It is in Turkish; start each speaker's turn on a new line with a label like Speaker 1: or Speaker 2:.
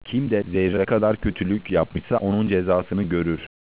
Speaker 1: Kim de zerre kadar kötülük yapmışsa onun cezasını görür.